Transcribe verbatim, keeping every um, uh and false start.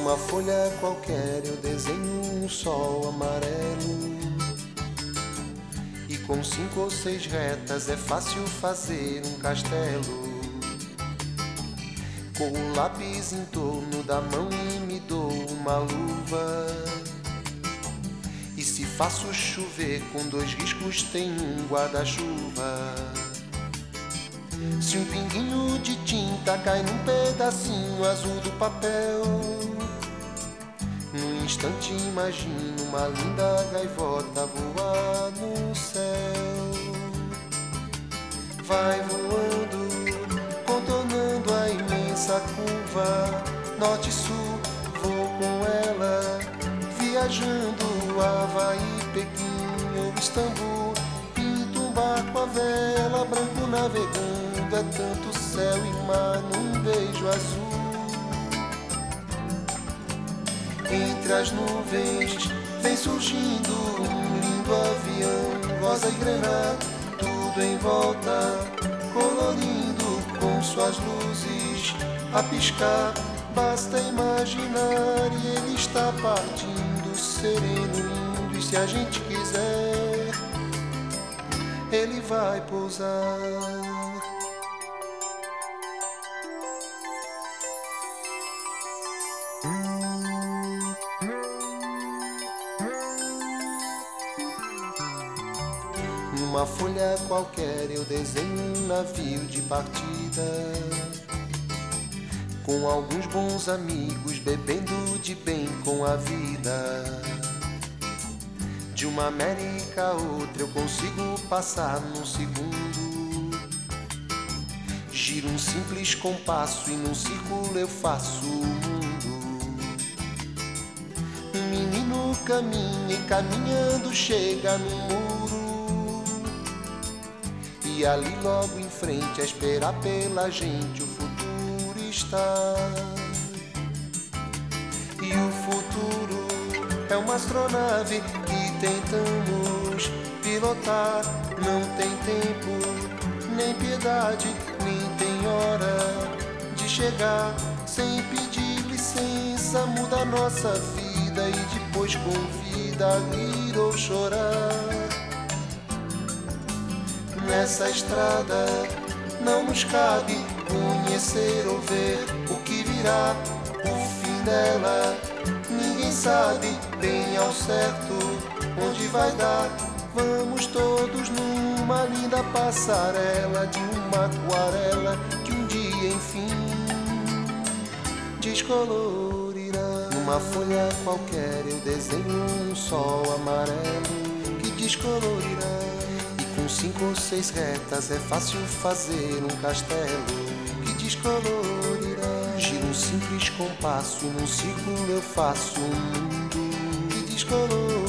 Numa folha qualquer eu desenho um sol amarelo, e com cinco ou seis retas é fácil fazer um castelo. Com o lápis em torno da mão e me dou uma luva, e se faço chover com dois riscos tem um guarda-chuva. Se um pinguinho de tinta cai num pedacinho azul do papel, num instante imagino uma linda gaivota voar no céu. Vai voando, contornando a imensa curva, norte e sul, vou com ela, viajando Havaí, Pequim ou Istambul. Pinto um barco à vela, branco navegando, é tanto céu e mar num beijo azul. Entre as nuvens vem surgindo um lindo avião, rosa e grená, tudo em volta, colorindo com suas luzes a piscar. Basta imaginar e ele está partindo, sereno, lindo, e se a gente quiser, ele vai pousar. Numa folha qualquer eu desenho um navio de partida, com alguns bons amigos bebendo de bem com a vida. De uma América a outra eu consigo passar num segundo. Giro um simples compasso e num círculo eu faço o mundo. Um menino caminha e caminhando chega no muro, e ali logo em frente a esperar pela gente o futuro está. E o futuro é uma astronave que tentamos pilotar. Não tem tempo, nem piedade, nem tem hora de chegar. Sem pedir licença muda a nossa vida e depois convida a rir ou chorar. Nessa estrada não nos cabe conhecer ou ver o que virá, o fim dela ninguém sabe bem ao certo onde vai dar. Vamos todos numa linda passarela de uma aquarela que um dia enfim descolorirá. Numa folha qualquer eu desenho um sol amarelo que descolorirá, com cinco ou seis retas é fácil fazer um castelo que descolorirá. Giro um simples compasso, num círculo eu faço um mundo que descolorirá.